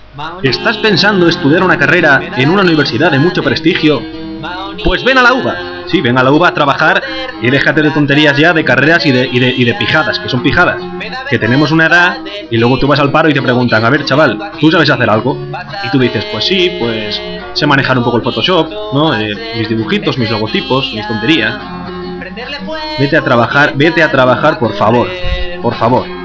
¿Estás pensando estudiar una carrera en una universidad de mucho prestigio? Pues ven a la UBA. Sí, ven a la UBA a trabajar y déjate de tonterías ya de carreras y de pijadas, que son pijadas. Que tenemos una edad y luego tú vas al paro y te preguntan, a ver chaval, ¿tú sabes hacer algo? Y tú dices, pues sí, pues sé manejar un poco el Photoshop, ¿no? Mis dibujitos, mis logotipos, mis tonterías. Vete a trabajar, por favor, por favor.